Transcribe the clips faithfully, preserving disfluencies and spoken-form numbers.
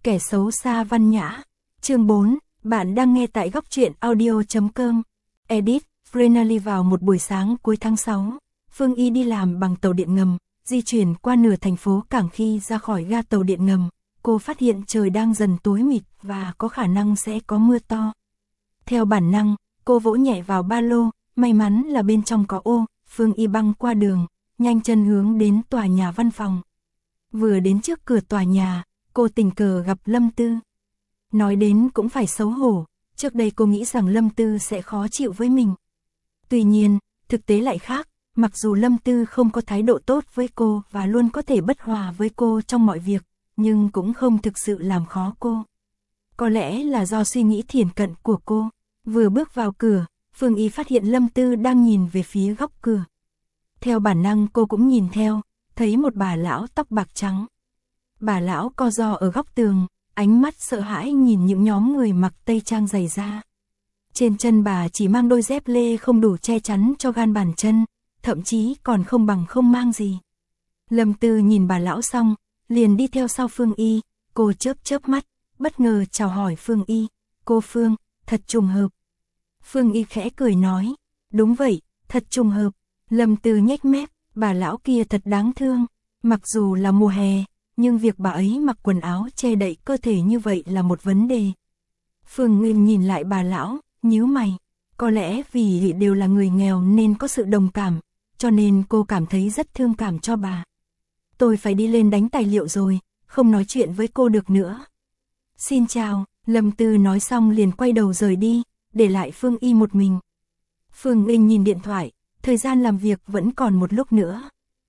Kẻ xấu xa văn nhã. Chương bốn, bạn đang nghe tại góc truyện audio chấm com. Edit, Finally vào một buổi sáng cuối tháng sáu, Phương Y đi làm bằng tàu điện ngầm, di chuyển qua nửa thành phố Cảng. Khi ra khỏi ga tàu điện ngầm, cô phát hiện trời đang dần tối mịt và có khả năng sẽ có mưa to. Theo bản năng, cô vỗ nhẹ vào ba lô, may mắn là bên trong có ô. Phương Y băng qua đường, nhanh chân hướng đến tòa nhà văn phòng. Vừa đến trước cửa tòa nhà, cô tình cờ gặp Lâm Tư. Nói đến cũng phải xấu hổ, trước đây cô nghĩ rằng Lâm Tư sẽ khó chịu với mình. Tuy nhiên, thực tế lại khác, mặc dù Lâm Tư không có thái độ tốt với cô và luôn có thể bất hòa với cô trong mọi việc, nhưng cũng không thực sự làm khó cô. Có lẽ là do suy nghĩ thiển cận của cô. Vừa bước vào cửa, Phương Y phát hiện Lâm Tư đang nhìn về phía góc cửa. Theo bản năng cô cũng nhìn theo, thấy một bà lão tóc bạc trắng. Bà lão co ro ở góc tường, ánh mắt sợ hãi nhìn những nhóm người mặc tây trang giày da. Trên chân bà chỉ mang đôi dép lê không đủ che chắn cho gan bàn chân, thậm chí còn không bằng không mang gì. Lâm Tư nhìn bà lão xong, liền đi theo sau Phương Y. Cô chớp chớp mắt, bất ngờ chào hỏi Phương Y. Cô Phương, thật trùng hợp. Phương Y khẽ cười nói, đúng vậy, thật trùng hợp. Lâm Tư nhếch mép, bà lão kia thật đáng thương. Mặc dù là mùa hè, nhưng việc bà ấy mặc quần áo che đậy cơ thể như vậy là một vấn đề. Phương Y nhìn lại bà lão, nhíu mày. Có lẽ vì đều là người nghèo nên có sự đồng cảm, cho nên cô cảm thấy rất thương cảm cho bà. Tôi phải đi lên đánh tài liệu rồi, không nói chuyện với cô được nữa. Xin chào, Lâm Tư nói xong liền quay đầu rời đi, để lại Phương Y một mình. Phương Y nhìn điện thoại, thời gian làm việc vẫn còn một lúc nữa.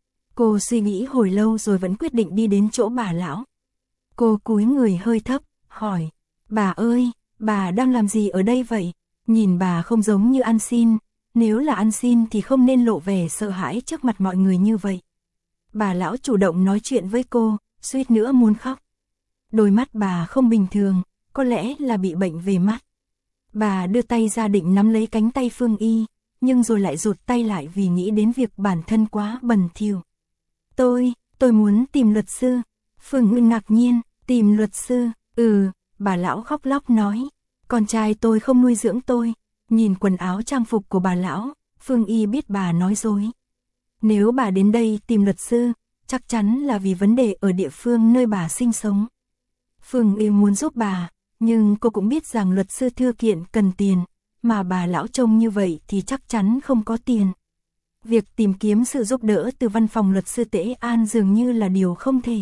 Cô suy nghĩ hồi lâu rồi vẫn quyết định đi đến chỗ bà lão. Cô cúi người hơi thấp, hỏi, bà ơi, bà đang làm gì ở đây vậy? Nhìn bà không giống như ăn xin, nếu là ăn xin thì không nên lộ vẻ sợ hãi trước mặt mọi người như vậy. Bà lão chủ động nói chuyện với cô, suýt nữa muốn khóc. Đôi mắt bà không bình thường, có lẽ là bị bệnh về mắt. Bà đưa tay ra định nắm lấy cánh tay Phương Y, nhưng rồi lại rụt tay lại vì nghĩ đến việc bản thân quá bẩn thỉu. Tôi, tôi muốn tìm luật sư. Phương Y ngạc nhiên, tìm luật sư, ừ, bà lão khóc lóc nói. Con trai tôi không nuôi dưỡng tôi. Nhìn quần áo trang phục của bà lão, Phương Y biết bà nói dối. Nếu bà đến đây tìm luật sư, chắc chắn là vì vấn đề ở địa phương nơi bà sinh sống. Phương Y muốn giúp bà, nhưng cô cũng biết rằng luật sư thư kiện cần tiền, mà bà lão trông như vậy thì chắc chắn không có tiền. Việc tìm kiếm sự giúp đỡ từ văn phòng luật sư Tế An dường như là điều không thể.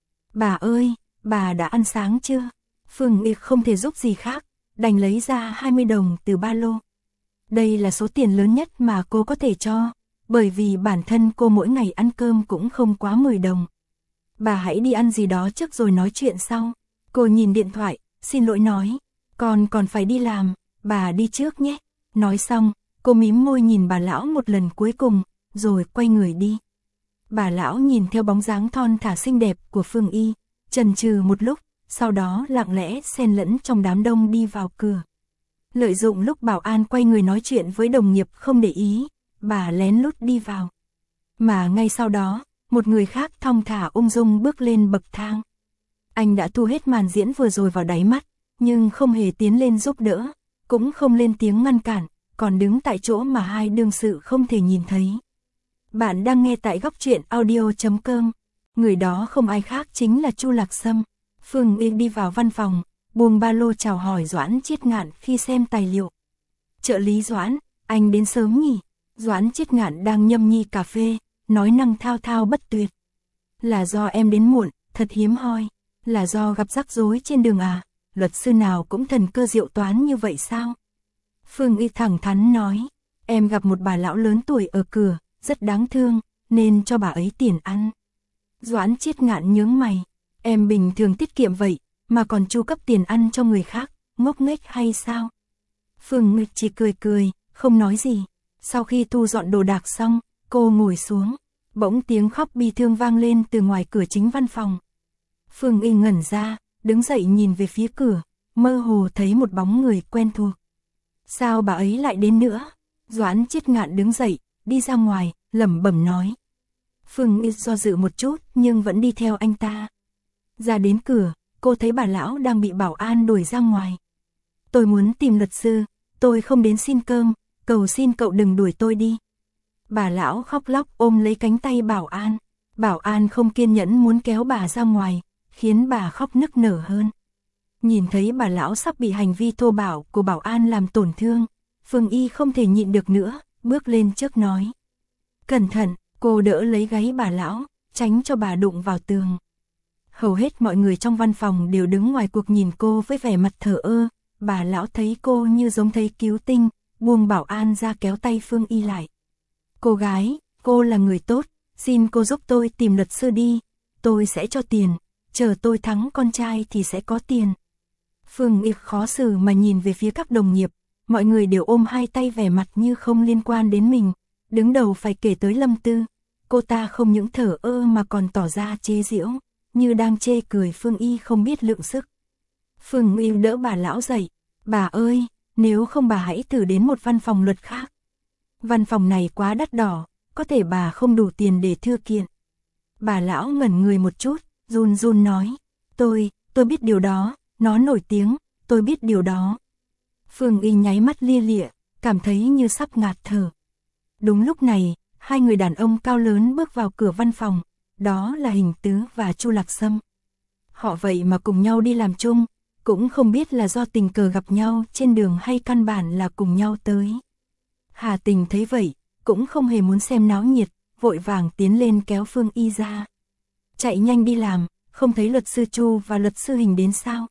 Bà ơi, bà đã ăn sáng chưa? Phương Y không thể giúp gì khác, đành lấy ra hai mươi đồng từ ba lô. Đây là số tiền lớn nhất mà cô có thể cho, bởi vì bản thân cô mỗi ngày ăn cơm cũng không quá mười đồng. Bà hãy đi ăn gì đó trước rồi nói chuyện sau. Cô nhìn điện thoại, xin lỗi nói, con còn phải đi làm, bà đi trước nhé. Nói xong, cô mím môi nhìn bà lão một lần cuối cùng, rồi quay người đi. Bà lão nhìn theo bóng dáng thon thả xinh đẹp của Phương Y, chần chừ một lúc, sau đó lặng lẽ xen lẫn trong đám đông đi vào cửa. Lợi dụng lúc bảo an quay người nói chuyện với đồng nghiệp không để ý, bà lén lút đi vào. Mà ngay sau đó, một người khác thong thả ung dung bước lên bậc thang. Anh đã thu hết màn diễn vừa rồi vào đáy mắt, nhưng không hề tiến lên giúp đỡ, cũng không lên tiếng ngăn cản, còn đứng tại chỗ mà hai đương sự không thể nhìn thấy. Bạn đang nghe tại góc truyện audio chấm com. Người đó không ai khác chính là Chu Lạc Sâm. Phương Y đi vào văn phòng, buông ba lô chào hỏi Doãn Chiết Ngạn khi xem tài liệu. Trợ lý Doãn, anh đến sớm nhỉ? Doãn Chiết Ngạn đang nhâm nhi cà phê, nói năng thao thao bất tuyệt. Là do em đến muộn, thật hiếm hoi. Là do gặp rắc rối trên đường à? Luật sư nào cũng thần cơ diệu toán như vậy sao? Phương Y thẳng thắn nói, em gặp một bà lão lớn tuổi ở cửa, rất đáng thương, nên cho bà ấy tiền ăn. Doãn Chiết Ngạn nhướng mày, em bình thường tiết kiệm vậy, mà còn chu cấp tiền ăn cho người khác, ngốc nghếch hay sao? Phương Y chỉ cười cười, không nói gì. Sau khi thu dọn đồ đạc xong, cô ngồi xuống, bỗng tiếng khóc bi thương vang lên từ ngoài cửa chính văn phòng. Phương Y ngẩn ra, đứng dậy nhìn về phía cửa, mơ hồ thấy một bóng người quen thuộc. Sao bà ấy lại đến nữa? Doãn Chiết Ngạn đứng dậy, đi ra ngoài, lẩm bẩm nói. Phương Y do dự một chút nhưng vẫn đi theo anh ta. Ra đến cửa, cô thấy bà lão đang bị bảo an đuổi ra ngoài. Tôi muốn tìm luật sư, tôi không đến xin cơm, cầu xin cậu đừng đuổi tôi đi. Bà lão khóc lóc ôm lấy cánh tay bảo an. Bảo an không kiên nhẫn muốn kéo bà ra ngoài, khiến bà khóc nức nở hơn. Nhìn thấy bà lão sắp bị hành vi thô bạo của bảo an làm tổn thương, Phương Y không thể nhịn được nữa, bước lên trước nói. Cẩn thận, cô đỡ lấy gáy bà lão, tránh cho bà đụng vào tường. Hầu hết mọi người trong văn phòng đều đứng ngoài cuộc nhìn cô với vẻ mặt thờ ơ. Bà lão thấy cô như giống thấy cứu tinh, buông bảo an ra kéo tay Phương Y lại. Cô gái, cô là người tốt, xin cô giúp tôi tìm luật sư đi, tôi sẽ cho tiền, chờ tôi thắng con trai thì sẽ có tiền. Phương Y khó xử mà nhìn về phía các đồng nghiệp, mọi người đều ôm hai tay vẻ mặt như không liên quan đến mình, đứng đầu phải kể tới Lâm Tư. Cô ta không những thở ơ mà còn tỏ ra chế giễu, như đang chê cười Phương Y không biết lượng sức. Phương Y đỡ bà lão dậy, bà ơi, nếu không bà hãy thử đến một văn phòng luật khác. Văn phòng này quá đắt đỏ, có thể bà không đủ tiền để thư kiện. Bà lão ngẩn người một chút, run run nói, tôi, tôi biết điều đó, nó nổi tiếng, tôi biết điều đó. Phương Y nháy mắt lia lịa, cảm thấy như sắp ngạt thở. Đúng lúc này, hai người đàn ông cao lớn bước vào cửa văn phòng, đó là Hình Tứ và Chu Lạc Sâm. Họ vậy mà cùng nhau đi làm chung, cũng không biết là do tình cờ gặp nhau trên đường hay căn bản là cùng nhau tới. Hà Tình thấy vậy, cũng không hề muốn xem náo nhiệt, vội vàng tiến lên kéo Phương Y ra. Chạy nhanh đi làm, không thấy luật sư Chu và luật sư Hình đến sao?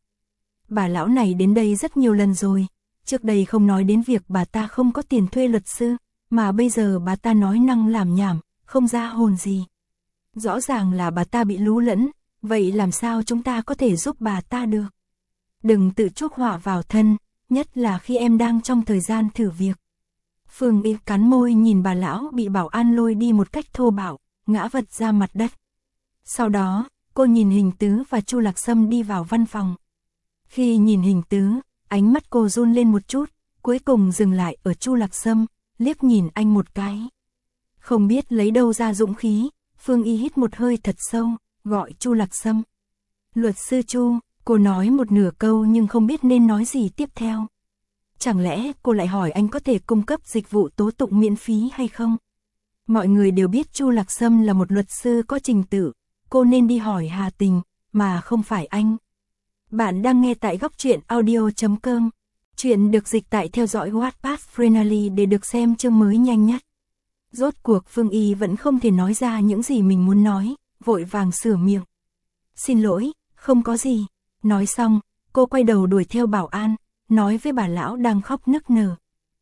Bà lão này đến đây rất nhiều lần rồi, trước đây không nói đến việc bà ta không có tiền thuê luật sư, mà bây giờ bà ta nói năng làm nhảm, không ra hồn gì. Rõ ràng là bà ta bị lú lẫn, vậy làm sao chúng ta có thể giúp bà ta được? Đừng tự chuốc họa vào thân, nhất là khi em đang trong thời gian thử việc. Phương Y cắn môi nhìn bà lão bị bảo an lôi đi một cách thô bạo, ngã vật ra mặt đất. Sau đó, cô nhìn Hình Tứ và Chu Lạc Sâm đi vào văn phòng. Khi nhìn Hình Tứ, ánh mắt cô run lên một chút, cuối cùng dừng lại ở Chu Lạc Sâm, liếc nhìn anh một cái. Không biết lấy đâu ra dũng khí, Phương Y hít một hơi thật sâu, gọi Chu Lạc Sâm. Luật sư Chu, cô nói một nửa câu nhưng không biết nên nói gì tiếp theo. Chẳng lẽ cô lại hỏi anh có thể cung cấp dịch vụ tố tụng miễn phí hay không? Mọi người đều biết Chu Lạc Sâm là một luật sư có trình tự, cô nên đi hỏi Hà Tình, mà không phải anh. Bạn đang nghe tại góc truyện audio chấm com. Chuyện được dịch tại theo dõi Wattpad Freenally để được xem chương mới nhanh nhất. Rốt cuộc Phương Y vẫn không thể nói ra những gì mình muốn nói, vội vàng sửa miệng. Xin lỗi, không có gì. Nói xong, cô quay đầu đuổi theo bảo an, nói với bà lão đang khóc nức nở.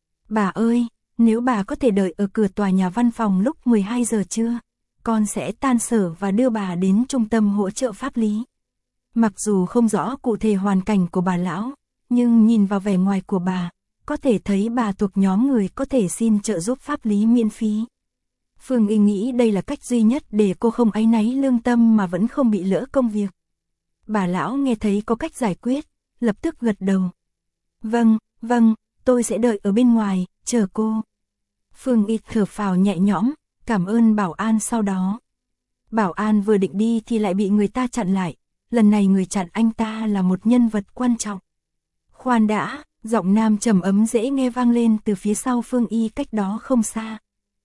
Bà ơi, nếu bà có thể đợi ở cửa tòa nhà văn phòng lúc mười hai giờ trưa, con sẽ tan sở và đưa bà đến trung tâm hỗ trợ pháp lý. Mặc dù không rõ cụ thể hoàn cảnh của bà lão, nhưng nhìn vào vẻ ngoài của bà, có thể thấy bà thuộc nhóm người có thể xin trợ giúp pháp lý miễn phí. Phương Y nghĩ đây là cách duy nhất để cô không áy náy lương tâm mà vẫn không bị lỡ công việc. Bà lão nghe thấy có cách giải quyết, lập tức gật đầu. Vâng, vâng, tôi sẽ đợi ở bên ngoài, chờ cô. Phương Y thở phào nhẹ nhõm, cảm ơn bảo an sau đó. Bảo an vừa định đi thì lại bị người ta chặn lại, lần này người chặn anh ta là một nhân vật quan trọng. Khoan đã, giọng nam trầm ấm dễ nghe vang lên từ phía sau Phương Y cách đó không xa.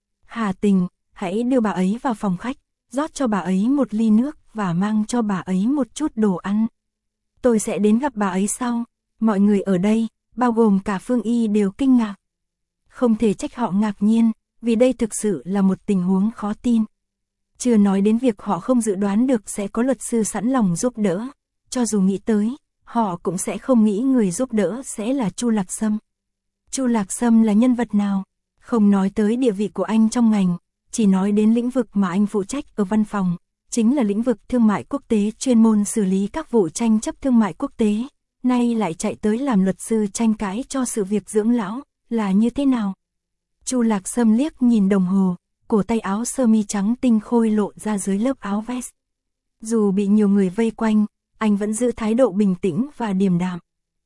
Hà Tình, hãy đưa bà ấy vào phòng khách, rót cho bà ấy một ly nước và mang cho bà ấy một chút đồ ăn. Tôi sẽ đến gặp bà ấy sau. Mọi người ở đây, bao gồm cả Phương Y đều kinh ngạc. Không thể trách họ ngạc nhiên, vì đây thực sự là một tình huống khó tin. Chưa nói đến việc họ không dự đoán được sẽ có luật sư sẵn lòng giúp đỡ. Cho dù nghĩ tới, họ cũng sẽ không nghĩ người giúp đỡ sẽ là Chu Lạc Sâm. Chu Lạc Sâm là nhân vật nào? Không nói tới địa vị của anh trong ngành, chỉ nói đến lĩnh vực mà anh phụ trách ở văn phòng, chính là lĩnh vực thương mại quốc tế chuyên môn xử lý các vụ tranh chấp thương mại quốc tế. Nay lại chạy tới làm luật sư tranh cãi cho sự việc dưỡng lão, là như thế nào? Chu Lạc Sâm liếc nhìn đồng hồ, cổ tay áo sơ mi trắng tinh khôi lộ ra dưới lớp áo vest. Dù bị nhiều người vây quanh, anh vẫn giữ thái độ bình tĩnh và điềm đạm.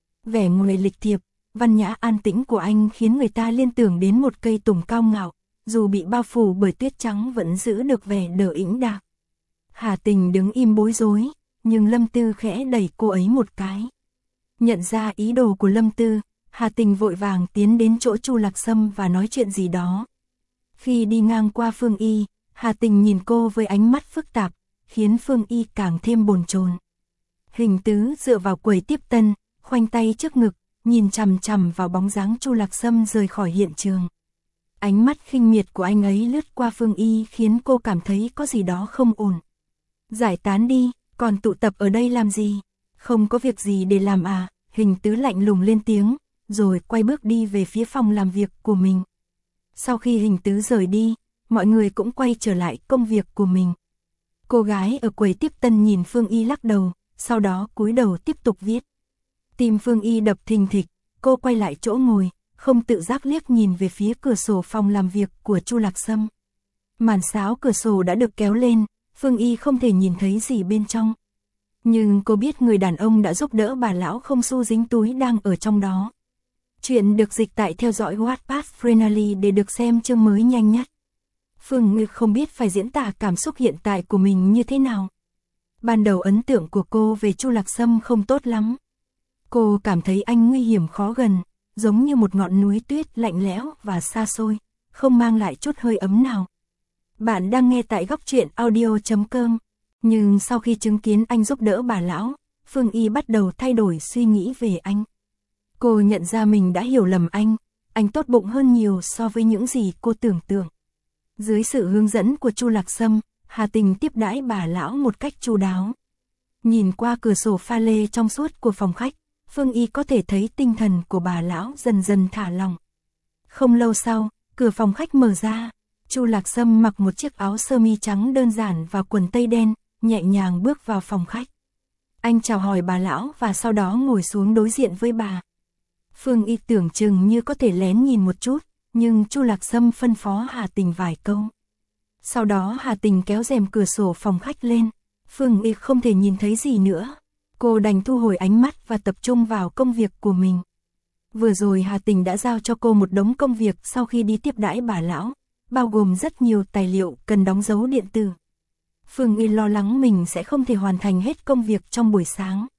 Vẻ ngoài lịch thiệp, văn nhã an tĩnh của anh khiến người ta liên tưởng đến một cây tùng cao ngạo, dù bị bao phủ bởi tuyết trắng vẫn giữ được vẻ đờ ĩnh đạc. Hà Tình đứng im bối rối, nhưng Lâm Tư khẽ đẩy cô ấy một cái. Nhận ra ý đồ của Lâm Tư, Hà Tình vội vàng tiến đến chỗ Chu Lạc Sâm và nói chuyện gì đó. Khi đi ngang qua Phương Y, Hà Tình nhìn cô với ánh mắt phức tạp, khiến Phương Y càng thêm bồn chồn. Hình Tứ dựa vào quầy tiếp tân, khoanh tay trước ngực, nhìn chằm chằm vào bóng dáng Chu Lạc Sâm rời khỏi hiện trường. Ánh mắt khinh miệt của anh ấy lướt qua Phương Y khiến cô cảm thấy có gì đó không ổn. Giải tán đi, còn tụ tập ở đây làm gì? Không có việc gì để làm à? Hình Tứ lạnh lùng lên tiếng, rồi quay bước đi về phía phòng làm việc của mình. Sau khi Hình Tứ rời đi, mọi người cũng quay trở lại công việc của mình. Cô gái ở quầy tiếp tân nhìn Phương Y lắc đầu, sau đó cúi đầu tiếp tục viết. Tim Phương Y đập thình thịch, cô quay lại chỗ ngồi, không tự giác liếc nhìn về phía cửa sổ phòng làm việc của Chu Lạc Sâm. Màn sáo cửa sổ đã được kéo lên, Phương Y không thể nhìn thấy gì bên trong. Nhưng cô biết người đàn ông đã giúp đỡ bà lão không xu dính túi đang ở trong đó. Chuyện được dịch tại theo dõi Wattpad Freenally để được xem chương mới nhanh nhất. Phương Ngư không biết phải diễn tả cảm xúc hiện tại của mình như thế nào. Ban đầu ấn tượng của cô về Chu Lạc Sâm không tốt lắm. Cô cảm thấy anh nguy hiểm khó gần, giống như một ngọn núi tuyết lạnh lẽo và xa xôi, không mang lại chút hơi ấm nào. Bạn đang nghe tại góc truyện audio chấm com. Nhưng sau khi chứng kiến anh giúp đỡ bà lão, Phương Y bắt đầu thay đổi suy nghĩ về anh. Cô nhận ra mình đã hiểu lầm anh, anh tốt bụng hơn nhiều so với những gì cô tưởng tượng. Dưới sự hướng dẫn của Chu Lạc Sâm, Hà Tình tiếp đãi bà lão một cách chu đáo. Nhìn qua cửa sổ pha lê trong suốt của phòng khách, Phương Y có thể thấy tinh thần của bà lão dần dần thả lỏng. Không lâu sau, cửa phòng khách mở ra, Chu Lạc Sâm mặc một chiếc áo sơ mi trắng đơn giản và quần tây đen, nhẹ nhàng bước vào phòng khách. Anh chào hỏi bà lão và sau đó ngồi xuống đối diện với bà. Phương Y tưởng chừng như có thể lén nhìn một chút, nhưng Chu Lạc Sâm phân phó Hà Tình vài câu. Sau đó Hà Tình kéo rèm cửa sổ phòng khách lên, Phương Y không thể nhìn thấy gì nữa. Cô đành thu hồi ánh mắt và tập trung vào công việc của mình. Vừa rồi Hà Tình đã giao cho cô một đống công việc sau khi đi tiếp đãi bà lão, bao gồm rất nhiều tài liệu cần đóng dấu điện tử. Phương Y lo lắng mình sẽ không thể hoàn thành hết công việc trong buổi sáng.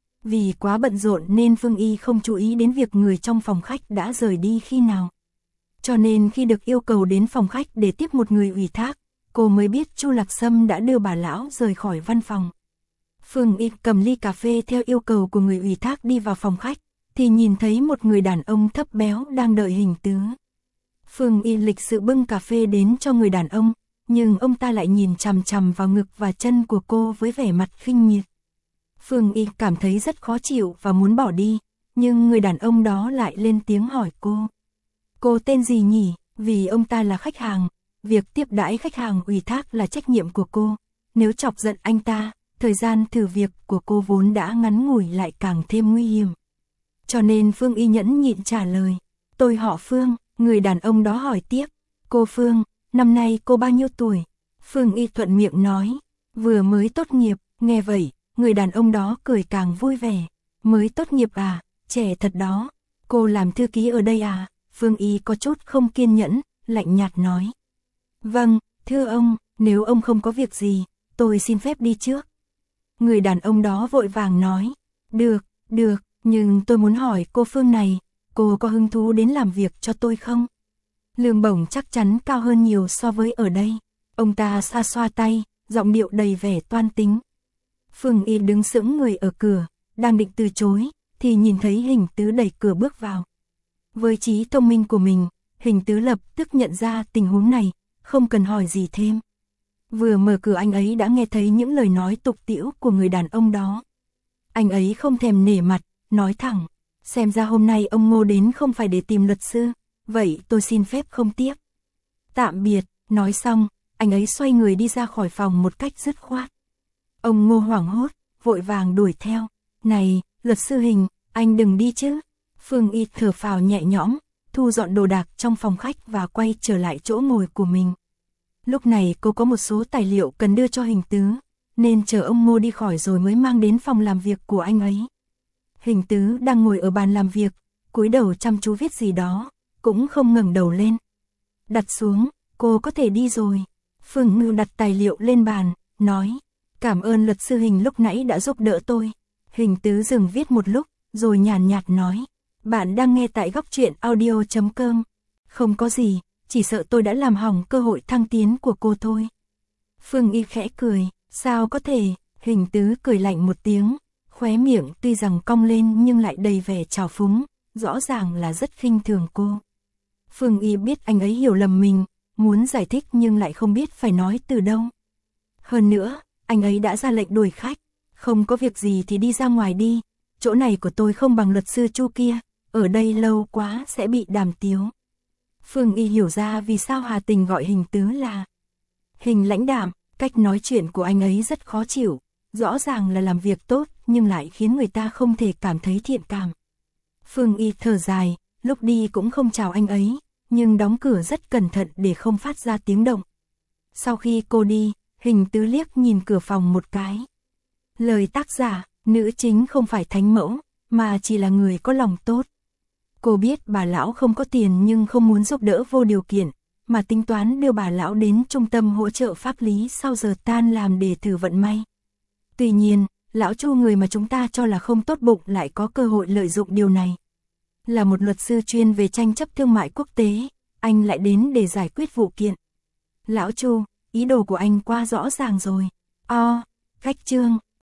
Vì quá bận rộn nên Phương Y không chú ý đến việc người trong phòng khách đã rời đi khi nào. Cho nên khi được yêu cầu đến phòng khách để tiếp một người ủy thác, cô mới biết Chu Lạc Sâm đã đưa bà lão rời khỏi văn phòng. Phương Y cầm ly cà phê theo yêu cầu của người ủy thác đi vào phòng khách, thì nhìn thấy một người đàn ông thấp béo đang đợi Hình Tứ. Phương Y lịch sự bưng cà phê đến cho người đàn ông, nhưng ông ta lại nhìn chằm chằm vào ngực và chân của cô với vẻ mặt khinh miệt. Phương Y cảm thấy rất khó chịu và muốn bỏ đi, nhưng người đàn ông đó lại lên tiếng hỏi cô. Cô tên gì nhỉ? Vì ông ta là khách hàng, việc tiếp đãi khách hàng ủy thác là trách nhiệm của cô. Nếu chọc giận anh ta, thời gian thử việc của cô vốn đã ngắn ngủi lại càng thêm nguy hiểm. Cho nên Phương Y nhẫn nhịn trả lời. Tôi họ Phương, người đàn ông đó hỏi tiếp. Cô Phương, năm nay cô bao nhiêu tuổi? Phương Y thuận miệng nói. Vừa mới tốt nghiệp, nghe vậy, người đàn ông đó cười càng vui vẻ. Mới tốt nghiệp à, trẻ thật đó. Cô làm thư ký ở đây à? Phương Y có chút không kiên nhẫn, lạnh nhạt nói. Vâng, thưa ông, nếu ông không có việc gì, tôi xin phép đi trước. Người đàn ông đó vội vàng nói. Được, được, nhưng tôi muốn hỏi cô Phương này, cô có hứng thú đến làm việc cho tôi không? Lương bổng chắc chắn cao hơn nhiều so với ở đây. Ông ta xoa xoa tay, giọng điệu đầy vẻ toan tính. Phương Y đứng sững người ở cửa, đang định từ chối, thì nhìn thấy Hình Tứ đẩy cửa bước vào. Với trí thông minh của mình, Hình Tứ lập tức nhận ra tình huống này, không cần hỏi gì thêm. Vừa mở cửa anh ấy đã nghe thấy những lời nói tục tĩu của người đàn ông đó. Anh ấy không thèm nể mặt, nói thẳng, xem ra hôm nay ông Ngô đến không phải để tìm luật sư, vậy tôi xin phép không tiếp. Tạm biệt, nói xong, anh ấy xoay người đi ra khỏi phòng một cách dứt khoát. Ông Ngô hoảng hốt, vội vàng đuổi theo. Này, luật sư Hình, anh đừng đi chứ. Phương Y thở phào nhẹ nhõm, thu dọn đồ đạc trong phòng khách và quay trở lại chỗ ngồi của mình. Lúc này cô có một số tài liệu cần đưa cho Hình Tứ, nên chờ ông Ngô đi khỏi rồi mới mang đến phòng làm việc của anh ấy. Hình Tứ đang ngồi ở bàn làm việc, cúi đầu chăm chú viết gì đó, cũng không ngẩng đầu lên. Đặt xuống, cô có thể đi rồi. Phương Ngư đặt tài liệu lên bàn, nói, Cảm ơn luật sư Hình lúc nãy đã giúp đỡ tôi. Hình Tứ dừng viết một lúc, rồi nhàn nhạt nói. Bạn đang nghe tại góc truyện audio chấm com. Không có gì, chỉ sợ tôi đã làm hỏng cơ hội thăng tiến của cô thôi. Phương Y khẽ cười, sao có thể, Hình Tứ cười lạnh một tiếng, khóe miệng tuy rằng cong lên nhưng lại đầy vẻ trào phúng, rõ ràng là rất khinh thường cô. Phương Y biết anh ấy hiểu lầm mình, muốn giải thích nhưng lại không biết phải nói từ đâu. Hơn nữa, anh ấy đã ra lệnh đuổi khách, không có việc gì thì đi ra ngoài đi, chỗ này của tôi không bằng luật sư Chu kia, ở đây lâu quá sẽ bị đàm tiếu. Phương Y hiểu ra vì sao Hà Tình gọi Hình Tứ là Hình lãnh đạm, cách nói chuyện của anh ấy rất khó chịu, rõ ràng là làm việc tốt nhưng lại khiến người ta không thể cảm thấy thiện cảm. Phương Y thở dài, lúc đi cũng không chào anh ấy, nhưng đóng cửa rất cẩn thận để không phát ra tiếng động. Sau khi cô đi, Hình Tứ liếc nhìn cửa phòng một cái. Lời tác giả, nữ chính không phải thánh mẫu, mà chỉ là người có lòng tốt. Cô biết bà lão không có tiền nhưng không muốn giúp đỡ vô điều kiện, mà tính toán đưa bà lão đến trung tâm hỗ trợ pháp lý sau giờ tan làm để thử vận may. Tuy nhiên, lão Chu người mà chúng ta cho là không tốt bụng lại có cơ hội lợi dụng điều này. Là một luật sư chuyên về tranh chấp thương mại quốc tế, anh lại đến để giải quyết vụ kiện. Lão Chu, ý đồ của anh quá rõ ràng rồi. O, khách trương.